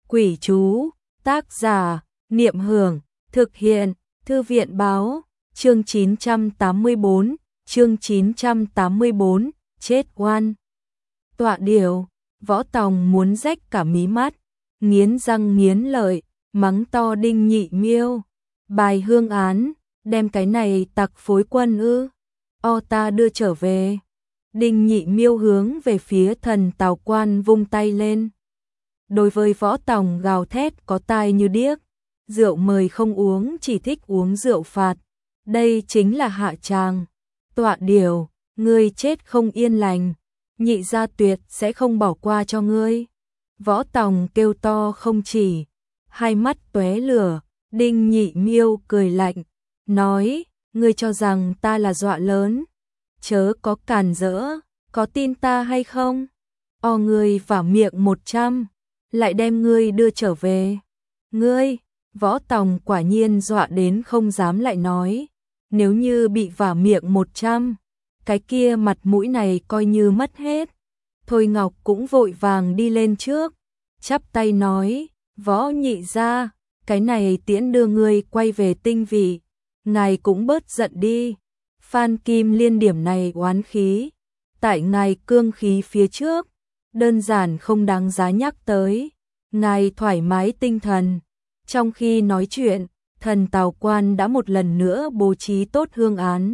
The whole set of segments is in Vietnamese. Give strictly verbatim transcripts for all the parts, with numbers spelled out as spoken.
Quỷ chú, tác giả, Niệm Hưởng, thực hiện, Thư viện Báo, chương chín trăm tám mươi bốn, chương chín trăm tám mươi bốn, chết oan. Tọa điều, Võ Tòng muốn rách cả mí mắt, nghiến răng nghiến lợi, mắng to Đinh Nhị Miêu. Bài hương án, đem cái này tặc phối quân ư, o ta đưa trở về. Đinh Nhị Miêu hướng về phía thần Tào Quan vung tay lên. Đối với Võ Tòng gào thét có tai như điếc, rượu mời không uống, chỉ thích uống rượu phạt. Đây chính là hạ tràng. Tọa điều, ngươi chết không yên lành, Nhị gia tuyệt sẽ không bỏ qua cho ngươi. Võ Tòng kêu to không chỉ, hai mắt tóe lửa. Đinh Nhị Miêu cười lạnh, nói, ngươi cho rằng ta là dọa lớn, chớ có càn rỡ, có tin ta hay không? O ngươi vả miệng một trăm, lại đem ngươi đưa trở về. Ngươi, Võ Tòng quả nhiên dọa đến không dám lại nói, nếu như bị vả miệng một trăm, cái kia mặt mũi này coi như mất hết. Thôi Ngọc cũng vội vàng đi lên trước, chắp tay nói, Võ nhị gia, cái này tiễn đưa ngươi quay về tinh vị, ngài cũng bớt giận đi. Phan Kim Liên điểm này oán khí, tại ngài cương khí phía trước, đơn giản không đáng giá nhắc tới. Ngài thoải mái tinh thần. Trong khi nói chuyện, thần Tào Quan đã một lần nữa bố trí tốt hương án.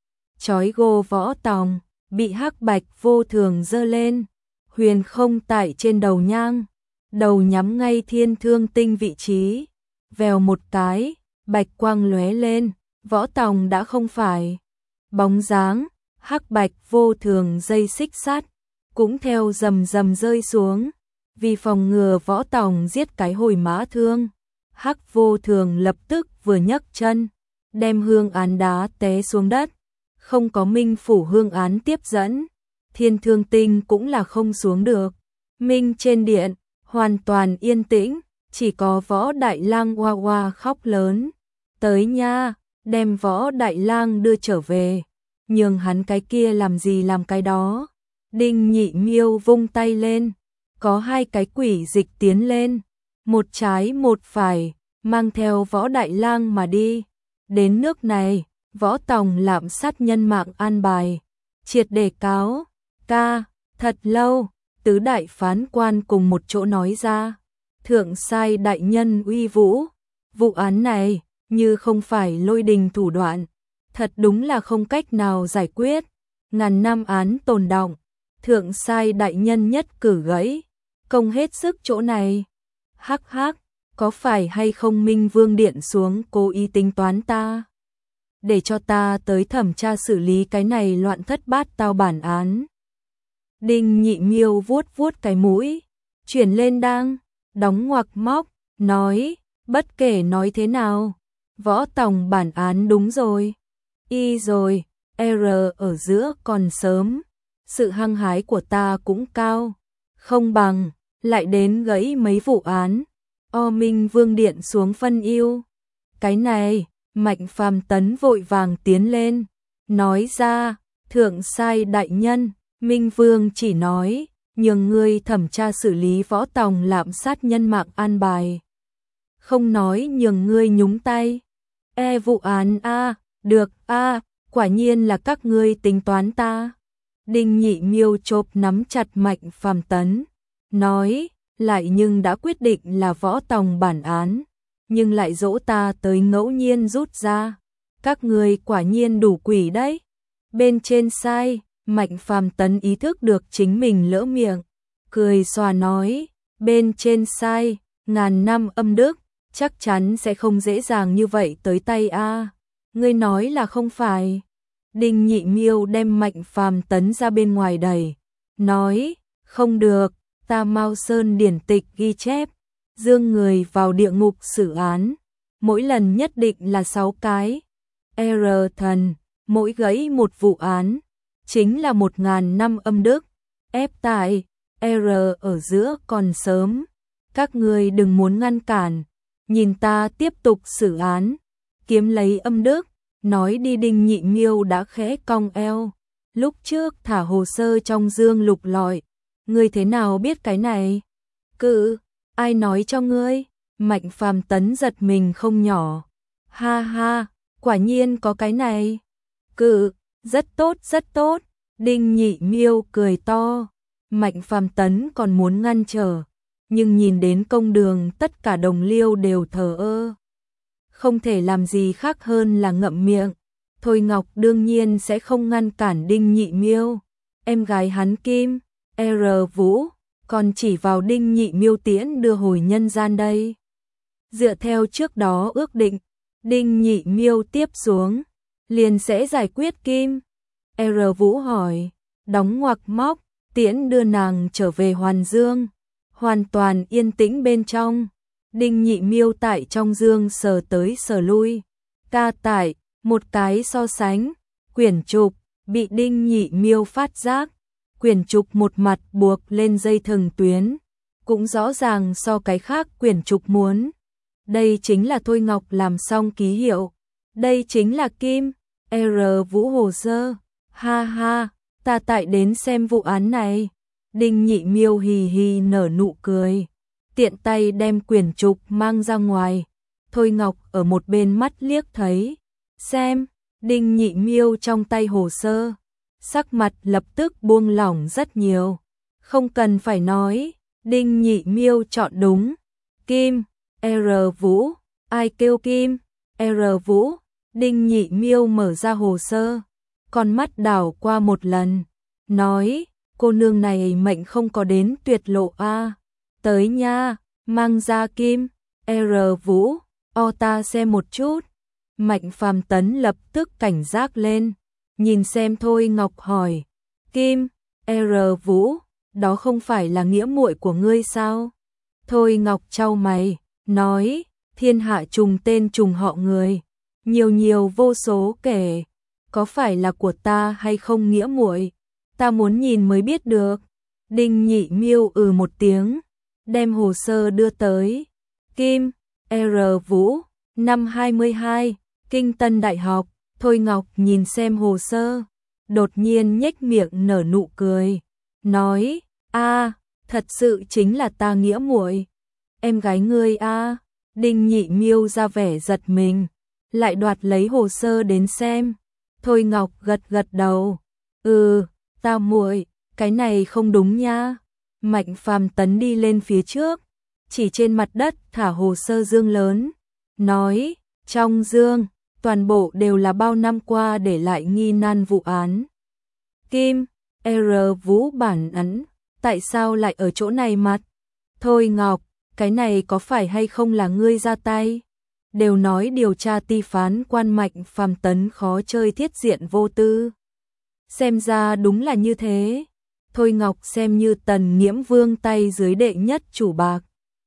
Chói gô Võ Tòng, bị hắc bạch vô thường giơ lên, huyền không tại trên đầu nhang, đầu nhắm ngay thiên thương tinh vị trí. Vèo một cái, bạch quang lóe lên, Võ Tòng đã không phải bóng dáng, hắc bạch vô thường dây xích sắt cũng theo rầm rầm rơi xuống, vì phòng ngừa Võ Tòng giết cái hồi mã thương. Hắc vô thường lập tức vừa nhấc chân, đem hương án đá té xuống đất, không có Minh phủ hương án tiếp dẫn, thiên thương tinh cũng là không xuống được. Minh trên điện hoàn toàn yên tĩnh, chỉ có Võ Đại Lang oa oa khóc lớn, tới nha, đem Võ Đại Lang đưa trở về, nhường hắn cái kia làm gì làm cái đó. Đinh Nhị Miêu vung tay lên, có hai cái quỷ dịch tiến lên, một trái một phải, mang theo Võ Đại Lang mà đi. Đến nước này, Võ Tòng lạm sát nhân mạng an bài, triệt để cáo. Ca, thật lâu, tứ đại phán quan cùng một chỗ nói ra, thượng sai đại nhân uy vũ, vụ án này như không phải Lôi Đình thủ đoạn, thật đúng là không cách nào giải quyết, ngàn năm án tồn đọng, thượng sai đại nhân nhất cử gãy, công hết sức chỗ này. Hắc hắc, có phải hay không Minh Vương điện xuống cố ý tính toán ta, để cho ta tới thẩm tra xử lý cái này loạn thất bát tao bản án. Đinh Nhị Miêu vuốt vuốt cái mũi, chuyển lên đang đóng ngoặc móc, nói, bất kể nói thế nào, Võ Tòng bản án đúng rồi. Y rồi, R ở giữa còn sớm, sự hăng hái của ta cũng cao, không bằng lại đến gãy mấy vụ án. O Minh Vương điện xuống phân ưu. Cái này, Mạnh Phàm Tấn vội vàng tiến lên, nói ra, thượng sai đại nhân, Minh Vương chỉ nói, nhường ngươi thẩm tra xử lý Võ Tòng lạm sát nhân mạng an bài, không nói nhường ngươi nhúng tay. E vụ án a, được a, quả nhiên là các ngươi tính toán ta. Đinh Nhị Miêu chộp nắm chặt Mạnh Phàm Tấn, nói, lại nhưng đã quyết định là Võ Tòng bản án, nhưng lại dỗ ta tới ngẫu nhiên rút ra. Các ngươi quả nhiên đủ quỷ đấy. Bên trên sai, Mạnh Phàm Tấn ý thức được chính mình lỡ miệng, cười xòa nói, bên trên sai, ngàn năm âm đức, chắc chắn sẽ không dễ dàng như vậy tới tay a. Ngươi nói là không phải? Đinh Nhị Miêu đem Mạnh Phàm Tấn ra bên ngoài đẩy, nói, không được, ta Mao Sơn điển tịch ghi chép, dương người vào địa ngục xử án, mỗi lần nhất định là sáu cái. R thần, mỗi gãy một vụ án, chính là một ngàn năm âm đức. Ép tại, R ở giữa còn sớm, các ngươi đừng muốn ngăn cản, nhìn ta tiếp tục xử án, kiếm lấy âm đức. Nói đi Đinh Nhị Miêu đã khẽ cong eo, lúc trước thả hồ sơ trong dương lục lọi, ngươi thế nào biết cái này? Cự, Ai nói cho ngươi? Mạnh Phàm Tấn giật mình không nhỏ. Ha ha, quả nhiên có cái này. Cự, rất tốt rất tốt. Đinh Nhị Miêu cười to. Mạnh Phàm Tấn còn muốn ngăn trở, nhưng nhìn đến công đường tất cả đồng liêu đều thờ ơ. Không thể làm gì khác hơn là ngậm miệng. Thôi Ngọc đương nhiên sẽ không ngăn cản Đinh Nhị Miêu. Em gái hắn Kim, R. Vũ, còn chỉ vào Đinh Nhị Miêu tiễn đưa hồi nhân gian đây. Dựa theo trước đó ước định, Đinh Nhị Miêu tiếp xuống, liền sẽ giải quyết Kim. R. Vũ hỏi, đóng ngoặc móc, tiễn đưa nàng trở về Hoàn Dương. Hoàn toàn yên tĩnh bên trong. Đinh Nhị Miêu tại trong dương sờ tới sờ lui. Ca tải, một cái so sánh, quyển trục, bị Đinh Nhị Miêu phát giác. Quyển trục một mặt buộc lên dây thừng tuyến, cũng rõ ràng so cái khác quyển trục muốn. Đây chính là Thôi Ngọc làm xong ký hiệu. Đây chính là Kim, R. Vũ hồ sơ. Ha ha, ta tại đến xem vụ án này. Đinh Nhị Miêu hì hì nở nụ cười, tiện tay đem quyển trục mang ra ngoài. Thôi Ngọc ở một bên mắt liếc thấy, xem, Đinh Nhị Miêu trong tay hồ sơ, sắc mặt lập tức buông lỏng rất nhiều. Không cần phải nói, Đinh Nhị Miêu chọn đúng. Kim, R. Vũ, ai kêu Kim, R. Vũ. Đinh Nhị Miêu mở ra hồ sơ, con mắt đảo qua một lần, nói, cô nương này mệnh không có đến tuyệt lộ a. À. Tới nha, mang ra Kim, R. Vũ, o ta xem một chút. Mạnh Phàm Tấn lập tức cảnh giác lên, nhìn xem Thôi Ngọc hỏi, Kim, R. Vũ, đó không phải là nghĩa muội của ngươi sao? Thôi Ngọc chau mày, nói, thiên hạ trùng tên trùng họ người, nhiều nhiều vô số kể, có phải là của ta hay không nghĩa muội? Ta muốn nhìn mới biết được. Đinh Nhị Miêu ừ một tiếng, đem hồ sơ đưa tới. Kim, R. Vũ, năm hai mươi hai, Kinh Tân Đại học. Thôi Ngọc nhìn xem hồ sơ, đột nhiên nhếch miệng nở nụ cười, nói, a, thật sự chính là ta nghĩa muội. Em gái ngươi a. Đinh Nhị Miêu ra vẻ giật mình, lại đoạt lấy hồ sơ đến xem. Thôi Ngọc gật gật đầu, ừ, ta muội, cái này không đúng nha. Mạnh Phàm Tấn đi lên phía trước, chỉ trên mặt đất thả hồ sơ dương lớn, nói, trong dương, toàn bộ đều là bao năm qua để lại nghi nan vụ án. Kim, R. Vũ bản án, tại sao lại ở chỗ này mặt? Thôi Ngọc, cái này có phải hay không là ngươi ra tay? Đều nói điều tra ti phán quan Mạnh Phàm Tấn khó chơi thiết diện vô tư. Xem ra đúng là như thế. Thôi Ngọc xem như Tần Nghiễm Vương tay dưới đệ nhất chủ bạc,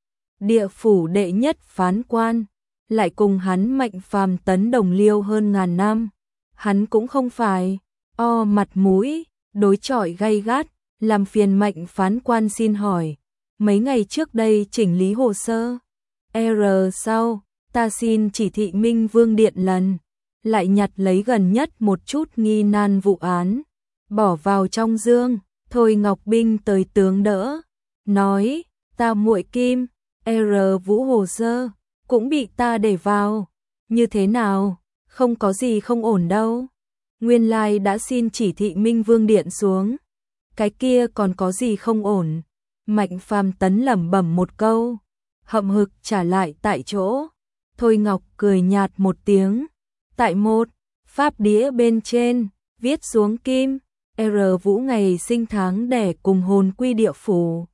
địa phủ đệ nhất phán quan, lại cùng hắn Mạnh Phàm Tấn đồng liêu hơn ngàn năm. Hắn cũng không phải o mặt mũi, đối chọi gay gắt, làm phiền Mạnh phán quan xin hỏi, mấy ngày trước đây chỉnh lý hồ sơ. R. Sau, ta xin chỉ thị Minh Vương điện lần, lại nhặt lấy gần nhất một chút nghi nan vụ án, bỏ vào trong dương. Thôi Ngọc binh tới tướng đỡ, nói, ta muội Kim, R. Vũ hồ sơ, cũng bị ta để vào. Như thế nào, không có gì không ổn đâu. Nguyên lai đã xin chỉ thị Minh Vương điện xuống, cái kia còn có gì không ổn. Mạnh Phàm Tấn lẩm bẩm một câu, hậm hực trả lại tại chỗ. Thôi Ngọc cười nhạt một tiếng, tại một pháp đĩa bên trên viết xuống Kim, R. Vũ ngày sinh tháng đẻ cùng hồn quy địa phủ.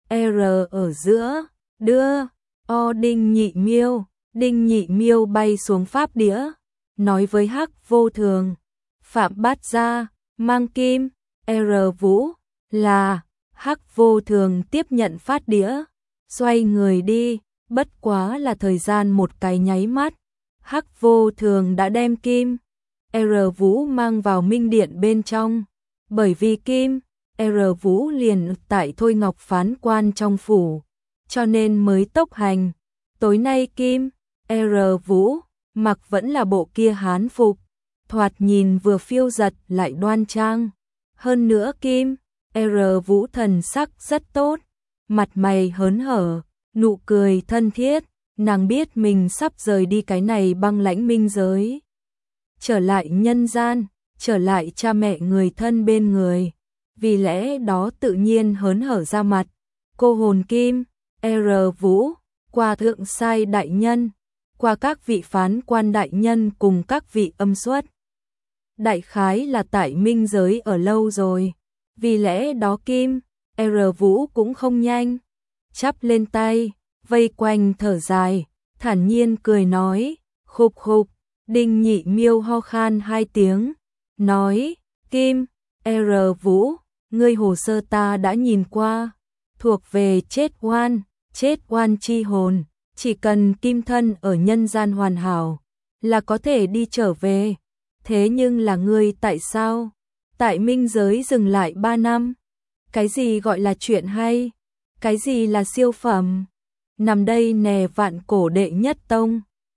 R ở giữa, đưa, o Đinh Nhị Miêu. Đinh Nhị Miêu bay xuống pháp đĩa, nói với Hắc Vô Thường, Phạm Bát Gia, mang Kim, R. Vũ, là. Hắc Vô Thường tiếp nhận phát đĩa, xoay người đi, bất quá là thời gian một cái nháy mắt. Hắc Vô Thường đã đem Kim, R. Vũ mang vào Minh Điện bên trong, bởi vì Kim, R. Vũ liền tại Thôi Ngọc phán quan trong phủ, cho nên mới tốc hành. Tối nay Kim, R. Vũ mặc vẫn là bộ kia hán phục, thoạt nhìn vừa phiêu giật lại đoan trang. Hơn nữa Kim, R. Vũ thần sắc rất tốt, mặt mày hớn hở, nụ cười thân thiết, nàng biết mình sắp rời đi cái này băng lãnh minh giới. Trở lại nhân gian, trở lại cha mẹ người thân bên người, vì lẽ đó tự nhiên hớn hở ra mặt. Cô hồn kim, R. Vũ, qua thượng sai đại nhân, qua các vị phán quan đại nhân cùng các vị âm xuất. Đại khái là tại minh giới ở lâu rồi, vì lẽ đó Kim, R. Vũ cũng không nhanh, chắp lên tay, vây quanh thở dài, thản nhiên cười nói, khục khục. Đinh Nhị Miêu ho khan hai tiếng, nói, Kim, R. Vũ, ngươi hồ sơ ta đã nhìn qua, thuộc về chết oan, chết oan chi hồn, chỉ cần kim thân ở nhân gian hoàn hảo, là có thể đi trở về. Thế nhưng là ngươi tại sao? Tại minh giới dừng lại ba năm. Cái gì gọi là chuyện hay? Cái gì là siêu phẩm? Nằm đây nè vạn cổ đệ nhất tông.